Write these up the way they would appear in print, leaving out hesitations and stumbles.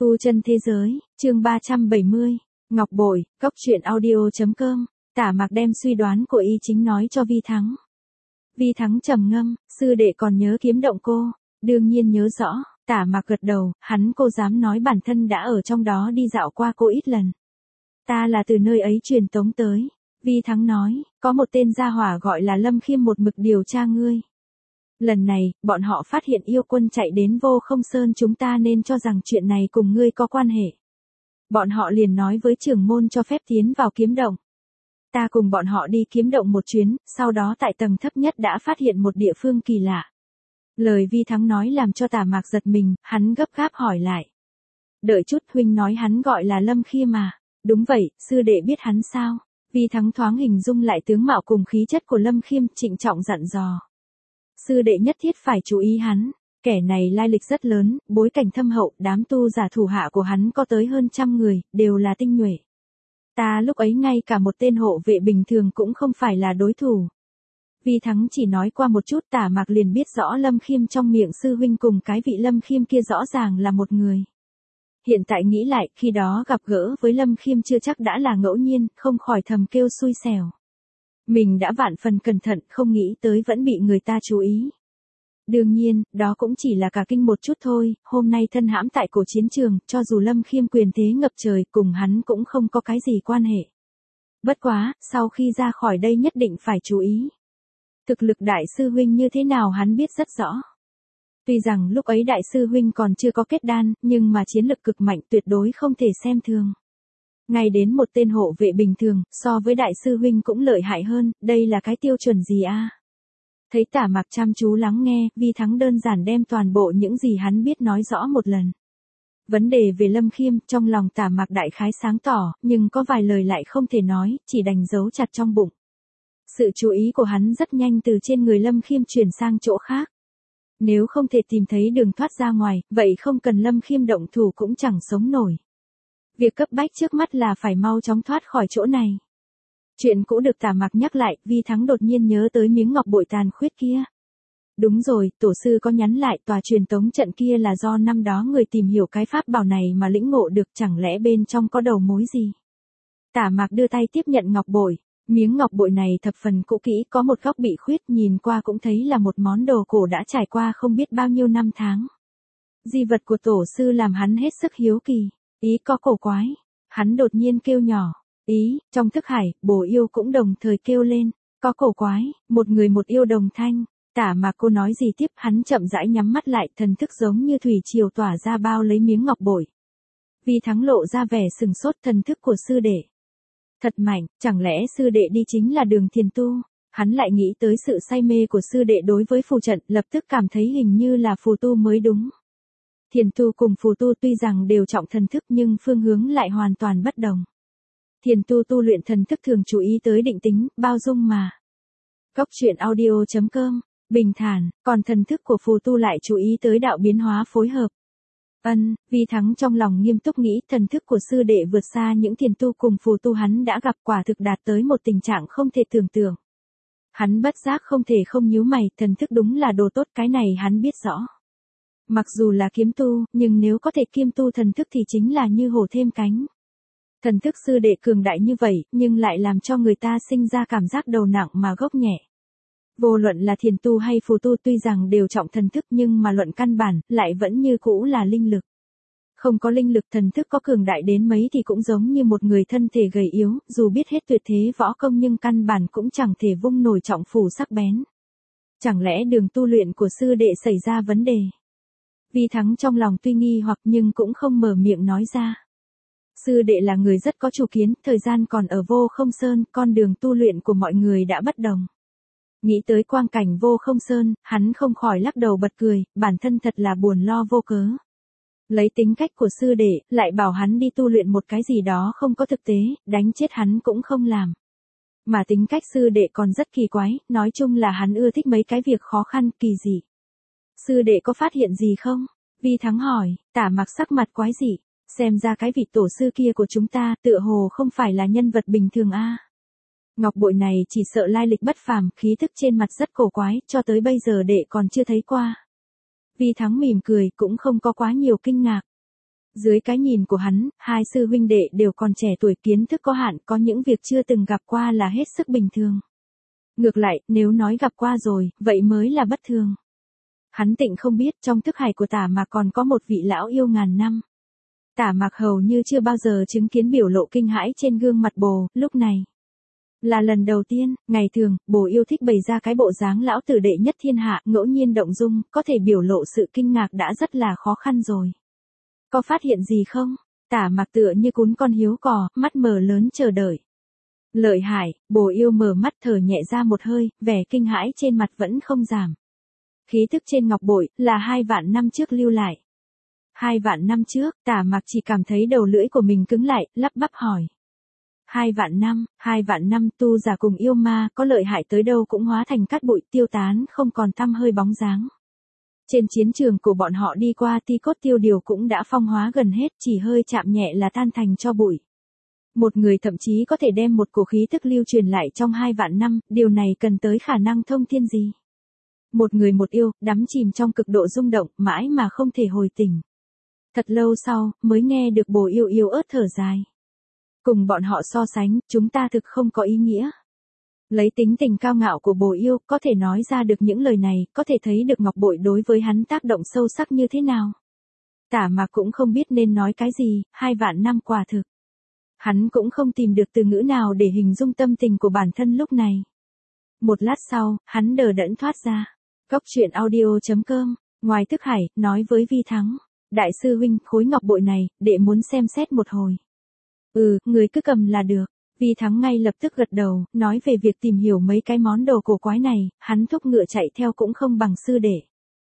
Tu chân thế giới, chương 370, Ngọc Bội, Cốc truyện audio.com, Tả Mạc đem suy đoán của y chính nói cho Vi Thắng. Vi Thắng trầm ngâm, sư đệ còn nhớ kiếm động cô, đương nhiên nhớ rõ, Tả Mạc gật đầu, hắn cô dám nói bản thân đã ở trong đó đi dạo qua cô ít lần. Ta là từ nơi ấy truyền tống tới, Vi Thắng nói, có một tên gia hỏa gọi là Lâm Khiêm một mực điều tra ngươi. Lần này, bọn họ phát hiện yêu quân chạy đến Vô Không Sơn, chúng ta nên cho rằng chuyện này cùng ngươi có quan hệ. Bọn họ liền nói với trưởng môn cho phép tiến vào kiếm động. Ta cùng bọn họ đi kiếm động một chuyến, sau đó tại tầng thấp nhất đã phát hiện một địa phương kỳ lạ. Lời Vi Thắng nói làm cho Tả Mạc giật mình, hắn gấp gáp hỏi lại. Đợi chút, huynh nói hắn gọi là Lâm Khiêm mà. Đúng vậy, sư đệ biết hắn sao? Vi Thắng thoáng hình dung lại tướng mạo cùng khí chất của Lâm Khiêm, trịnh trọng dặn dò. Sư đệ nhất thiết phải chú ý hắn, kẻ này lai lịch rất lớn, bối cảnh thâm hậu, đám tu giả thủ hạ của hắn có tới hơn 100 người, đều là tinh nhuệ. Ta lúc ấy ngay cả một tên hộ vệ bình thường cũng không phải là đối thủ. Vi Thắng chỉ nói qua một chút, Tả Mạc liền biết rõ Lâm Khiêm trong miệng sư huynh cùng cái vị Lâm Khiêm kia rõ ràng là một người. Hiện tại nghĩ lại, khi đó gặp gỡ với Lâm Khiêm chưa chắc đã là ngẫu nhiên, không khỏi thầm kêu xui xẻo. Mình đã vạn phần cẩn thận, không nghĩ tới vẫn bị người ta chú ý. Đương nhiên, đó cũng chỉ là cả kinh một chút thôi, hôm nay thân hãm tại cổ chiến trường, cho dù Lâm Khiêm quyền thế ngập trời, cùng hắn cũng không có cái gì quan hệ. Bất quá, sau khi ra khỏi đây nhất định phải chú ý. Thực lực đại sư huynh như thế nào hắn biết rất rõ. Tuy rằng lúc ấy đại sư huynh còn chưa có kết đan, nhưng mà chiến lực cực mạnh tuyệt đối không thể xem thường. Ngay đến một tên hộ vệ bình thường, so với đại sư huynh cũng lợi hại hơn, đây là cái tiêu chuẩn gì a? Thấy Tả Mạc chăm chú lắng nghe, Vi Thắng đơn giản đem toàn bộ những gì hắn biết nói rõ một lần. Vấn đề về Lâm Khiêm, trong lòng Tả Mạc đại khái sáng tỏ, nhưng có vài lời lại không thể nói, chỉ đành giấu chặt trong bụng. Sự chú ý của hắn rất nhanh từ trên người Lâm Khiêm chuyển sang chỗ khác. Nếu không thể tìm thấy đường thoát ra ngoài, vậy không cần Lâm Khiêm động thủ cũng chẳng sống nổi. Việc cấp bách trước mắt là phải mau chóng thoát khỏi chỗ này. Chuyện cũ được Tả Mạc nhắc lại, Vi Thắng đột nhiên nhớ tới miếng ngọc bội tàn khuyết kia. Đúng rồi, tổ sư có nhắn lại tòa truyền tống trận kia là do năm đó người tìm hiểu cái pháp bảo này mà lĩnh ngộ được, chẳng lẽ bên trong có đầu mối gì? Tả Mạc đưa tay tiếp nhận ngọc bội. Miếng ngọc bội này thập phần cũ kỹ, có một góc bị khuyết, nhìn qua cũng thấy là một món đồ cổ đã trải qua không biết bao nhiêu năm tháng. Di vật của tổ sư làm hắn hết sức hiếu kỳ. Ý có cổ quái. Hắn đột nhiên kêu nhỏ. Ý, trong thức hải, bồ yêu cũng đồng thời kêu lên. Có cổ quái, một người một yêu đồng thanh. Tả Mạc cô nói gì tiếp, hắn chậm rãi nhắm mắt lại, thần thức giống như thủy triều tỏa ra bao lấy miếng ngọc bội. Vi Thắng lộ ra vẻ sừng sốt, thần thức của sư đệ. Thật mạnh, chẳng lẽ sư đệ đi chính là đường thiền tu? Hắn lại nghĩ tới sự say mê của sư đệ đối với phù trận, lập tức cảm thấy hình như là phù tu mới đúng. Thiền tu cùng phù tu tuy rằng đều trọng thần thức nhưng phương hướng lại hoàn toàn bất đồng. Thiền tu tu luyện thần thức thường chú ý tới định tính, bao dung mà. Cốc truyện audio.com, bình thản, còn thần thức của phù tu lại chú ý tới đạo biến hóa phối hợp. Vi Thắng trong lòng nghiêm túc nghĩ, thần thức của sư đệ vượt xa những thiền tu cùng phù tu hắn đã gặp, quả thực đạt tới một tình trạng không thể tưởng tượng. Hắn bất giác không thể không nhíu mày, thần thức đúng là đồ tốt, cái này hắn biết rõ. Mặc dù là kiếm tu, nhưng nếu có thể kiêm tu thần thức thì chính là như hổ thêm cánh. Thần thức sư đệ cường đại như vậy, nhưng lại làm cho người ta sinh ra cảm giác đầu nặng mà gốc nhẹ. Vô luận là thiền tu hay phù tu tuy rằng đều trọng thần thức nhưng mà luận căn bản, lại vẫn như cũ là linh lực. Không có linh lực, thần thức có cường đại đến mấy thì cũng giống như một người thân thể gầy yếu, dù biết hết tuyệt thế võ công nhưng căn bản cũng chẳng thể vung nổi trọng phủ sắc bén. Chẳng lẽ đường tu luyện của sư đệ xảy ra vấn đề? Vi Thắng trong lòng tuy nghi hoặc nhưng cũng không mở miệng nói ra. Sư đệ là người rất có chủ kiến, thời gian còn ở Vô Không Sơn, con đường tu luyện của mọi người đã bất đồng. Nghĩ tới quang cảnh Vô Không Sơn, hắn không khỏi lắc đầu bật cười, bản thân thật là buồn lo vô cớ. Lấy tính cách của sư đệ, lại bảo hắn đi tu luyện một cái gì đó không có thực tế, đánh chết hắn cũng không làm. Mà tính cách sư đệ còn rất kỳ quái, nói chung là hắn ưa thích mấy cái việc khó khăn, kỳ dị. Sư đệ có phát hiện gì không? Vi Thắng hỏi. Tả Mạc sắc mặt quái dị, xem ra cái vị tổ sư kia của chúng ta tựa hồ không phải là nhân vật bình thường a. Ngọc bội này chỉ sợ lai lịch bất phàm, khí thức trên mặt rất cổ quái, cho tới bây giờ đệ còn chưa thấy qua. Vi Thắng mỉm cười, cũng không có quá nhiều kinh ngạc. Dưới cái nhìn của hắn, hai sư huynh đệ đều còn trẻ tuổi, kiến thức có hạn, có những việc chưa từng gặp qua là hết sức bình thường. Ngược lại, nếu nói gặp qua rồi, vậy mới là bất thường. Hắn tịnh không biết trong thức hải của Tả Mạc còn có một vị lão yêu ngàn năm. Tả Mạc hầu như chưa bao giờ chứng kiến biểu lộ kinh hãi trên gương mặt bồ, lúc này. Là lần đầu tiên, ngày thường, bồ yêu thích bày ra cái bộ dáng lão tử đệ nhất thiên hạ, ngẫu nhiên động dung, có thể biểu lộ sự kinh ngạc đã rất là khó khăn rồi. Có phát hiện gì không? Tả Mạc tựa như cún con hiếu cò, mắt mở lớn chờ đợi. Lợi hại, bồ yêu mở mắt thở nhẹ ra một hơi, vẻ kinh hãi trên mặt vẫn không giảm. Khí tức trên ngọc bội, là 2 vạn năm trước lưu lại. 2 vạn năm trước, Tả Mạc chỉ cảm thấy đầu lưỡi của mình cứng lại, lắp bắp hỏi. 2 vạn năm tu giả cùng yêu ma, có lợi hại tới đâu cũng hóa thành cát bụi tiêu tán, không còn tăm hơi bóng dáng. Trên chiến trường của bọn họ đi qua ti cốt tiêu điều cũng đã phong hóa gần hết, chỉ hơi chạm nhẹ là tan thành cho bụi. Một người thậm chí có thể đem một cổ khí tức lưu truyền lại trong 2 vạn năm, điều này cần tới khả năng thông thiên gì? Một người một yêu, đắm chìm trong cực độ rung động, mãi mà không thể hồi tỉnh. Thật lâu sau, mới nghe được bồ yêu yếu ớt thở dài. Cùng bọn họ so sánh, chúng ta thực không có ý nghĩa. Lấy tính tình cao ngạo của bồ yêu, có thể nói ra được những lời này, có thể thấy được ngọc bội đối với hắn tác động sâu sắc như thế nào. Tả Mạc cũng không biết nên nói cái gì, 2 vạn năm quả thực. Hắn cũng không tìm được từ ngữ nào để hình dung tâm tình của bản thân lúc này. Một lát sau, hắn đờ đẫn thoát ra. Góc truyện audio.com, ngoài thức hải, nói với Vi Thắng. Đại sư huynh, khối ngọc bội này, đệ muốn xem xét một hồi. Người cứ cầm là được. Vi Thắng ngay lập tức gật đầu, nói về việc tìm hiểu mấy cái món đồ cổ quái này, hắn thúc ngựa chạy theo cũng không bằng sư đệ.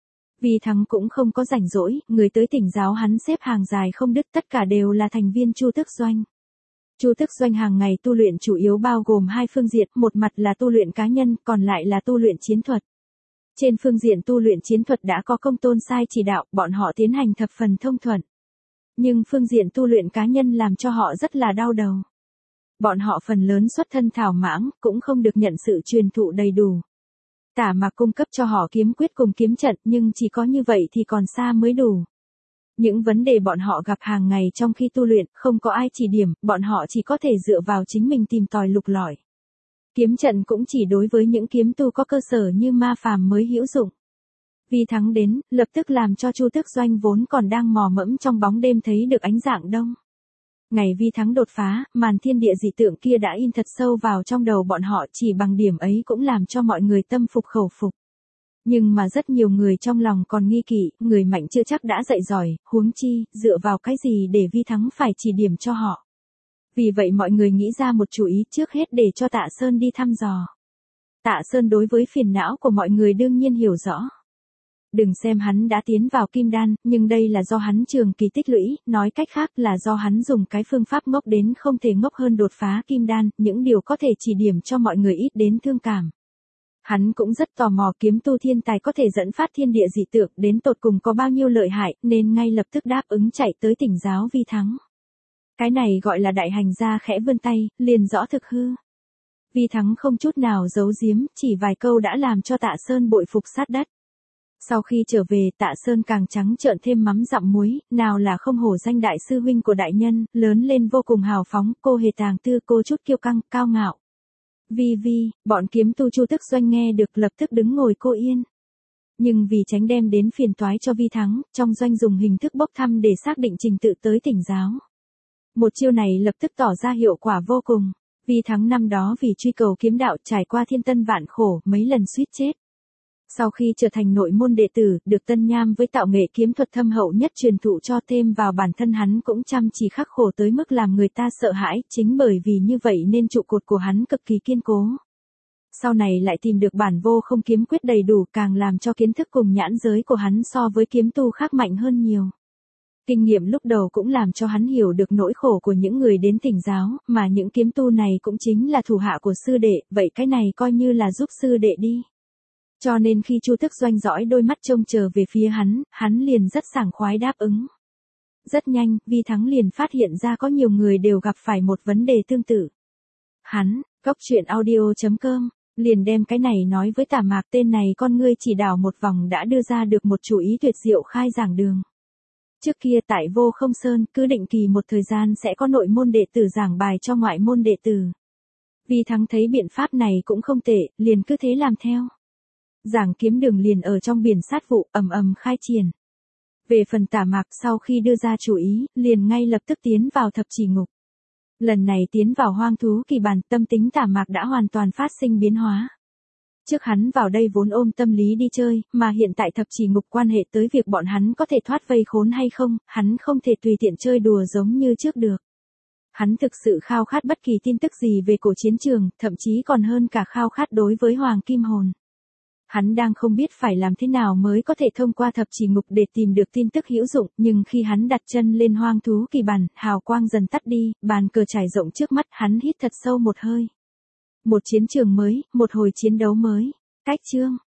Vi Thắng cũng không có rảnh rỗi, người tới tỉnh giáo hắn xếp hàng dài không đứt, tất cả đều là thành viên Chu Tước Doanh. Chu Tước Doanh hàng ngày tu luyện chủ yếu bao gồm 2 phương diện, một mặt là tu luyện cá nhân, còn lại là tu luyện chiến thuật. Trên phương diện tu luyện chiến thuật đã có Công Tôn Sai chỉ đạo, bọn họ tiến hành thập phần thông thuận. Nhưng phương diện tu luyện cá nhân làm cho họ rất là đau đầu. Bọn họ phần lớn xuất thân thảo mãng, cũng không được nhận sự truyền thụ đầy đủ. Tả Mạc cung cấp cho họ kiếm quyết cùng kiếm trận, nhưng chỉ có như vậy thì còn xa mới đủ. Những vấn đề bọn họ gặp hàng ngày trong khi tu luyện, không có ai chỉ điểm, bọn họ chỉ có thể dựa vào chính mình tìm tòi lục lọi. Kiếm trận cũng chỉ đối với những kiếm tu có cơ sở như ma phàm mới hữu dụng. Vi Thắng đến, lập tức làm cho Chu Tước Doanh vốn còn đang mò mẫm trong bóng đêm thấy được ánh dạng đông. Ngày Vi Thắng đột phá, màn thiên địa dị tượng kia đã in thật sâu vào trong đầu bọn họ, chỉ bằng điểm ấy cũng làm cho mọi người tâm phục khẩu phục. Nhưng mà rất nhiều người trong lòng còn nghi kỵ, người mạnh chưa chắc đã dạy giỏi, huống chi, dựa vào cái gì để Vi Thắng phải chỉ điểm cho họ. Vì vậy mọi người nghĩ ra một chủ ý trước hết để cho Tạ Sơn đi thăm dò. Tạ Sơn đối với phiền não của mọi người đương nhiên hiểu rõ. Đừng xem hắn đã tiến vào kim đan, nhưng đây là do hắn trường kỳ tích lũy, nói cách khác là do hắn dùng cái phương pháp ngốc đến không thể ngốc hơn đột phá kim đan, những điều có thể chỉ điểm cho mọi người ít đến thương cảm. Hắn cũng rất tò mò kiếm tu thiên tài có thể dẫn phát thiên địa dị tượng đến tột cùng có bao nhiêu lợi hại, nên ngay lập tức đáp ứng chạy tới tỉnh giáo Vi Thắng. Cái này gọi là đại hành gia khẽ vươn tay, liền rõ thực hư. Vi Thắng không chút nào giấu giếm, chỉ vài câu đã làm cho Tạ Sơn bội phục sát đất. Sau khi trở về, Tạ Sơn càng trắng trợn thêm mắm dặm muối, nào là không hổ danh đại sư huynh của đại nhân, lớn lên vô cùng hào phóng, cô hề tàng tư, cô chút kiêu căng, cao ngạo. Vi, bọn kiếm tu Chu Tước Doanh nghe được lập tức đứng ngồi cô yên. Nhưng vì tránh đem đến phiền toái cho Vi Thắng, trong doanh dùng hình thức bốc thăm để xác định trình tự tới tỉnh giáo. Một chiêu này lập tức tỏ ra hiệu quả vô cùng. Vi Thắng năm đó vì truy cầu kiếm đạo trải qua thiên tân vạn khổ, mấy lần suýt chết. Sau khi trở thành nội môn đệ tử, được Tân Nham với tạo nghệ kiếm thuật thâm hậu nhất truyền thụ cho, thêm vào bản thân hắn cũng chăm chỉ khắc khổ tới mức làm người ta sợ hãi, chính bởi vì như vậy nên trụ cột của hắn cực kỳ kiên cố. Sau này lại tìm được bản vô không kiếm quyết đầy đủ, càng làm cho kiến thức cùng nhãn giới của hắn so với kiếm tu khác mạnh hơn nhiều. Kinh nghiệm lúc đầu cũng làm cho hắn hiểu được nỗi khổ của những người đến tỉnh giáo, mà những kiếm tu này cũng chính là thủ hạ của sư đệ, vậy cái này coi như là giúp sư đệ đi. Cho nên khi Chu Tước Doanh dõi đôi mắt trông chờ về phía hắn liền rất sảng khoái đáp ứng. Rất nhanh, Vi Thắng liền phát hiện ra có nhiều người đều gặp phải một vấn đề tương tự. Hắn, góc truyện audio.com, liền đem cái này nói với Tả Mạc, tên này con ngươi chỉ đảo một vòng đã đưa ra được một chủ ý tuyệt diệu khai giảng đường. Trước kia tại Vô Không Sơn, cứ định kỳ một thời gian sẽ có nội môn đệ tử giảng bài cho ngoại môn đệ tử. Vi Thắng thấy biện pháp này cũng không tệ, liền cứ thế làm theo. Giảng kiếm đường liền ở trong biển sát vụ, ầm ầm khai triển. Về phần Tả Mạc, sau khi đưa ra chủ ý, liền ngay lập tức tiến vào thập chỉ ngục. Lần này tiến vào hoang thú kỳ bản, tâm tính Tả Mạc đã hoàn toàn phát sinh biến hóa. Trước hắn vào đây vốn ôm tâm lý đi chơi, mà hiện tại thập chỉ ngục quan hệ tới việc bọn hắn có thể thoát vây khốn hay không, hắn không thể tùy tiện chơi đùa giống như trước được. Hắn thực sự khao khát bất kỳ tin tức gì về cổ chiến trường, thậm chí còn hơn cả khao khát đối với Hoàng Kim Hồn. Hắn đang không biết phải làm thế nào mới có thể thông qua thập chỉ ngục để tìm được tin tức hữu dụng, nhưng khi hắn đặt chân lên hoang thú kỳ bản, hào quang dần tắt đi, bàn cờ trải rộng trước mắt, hắn hít thật sâu một hơi. Một chiến trường mới, một hồi chiến đấu mới. Cách chương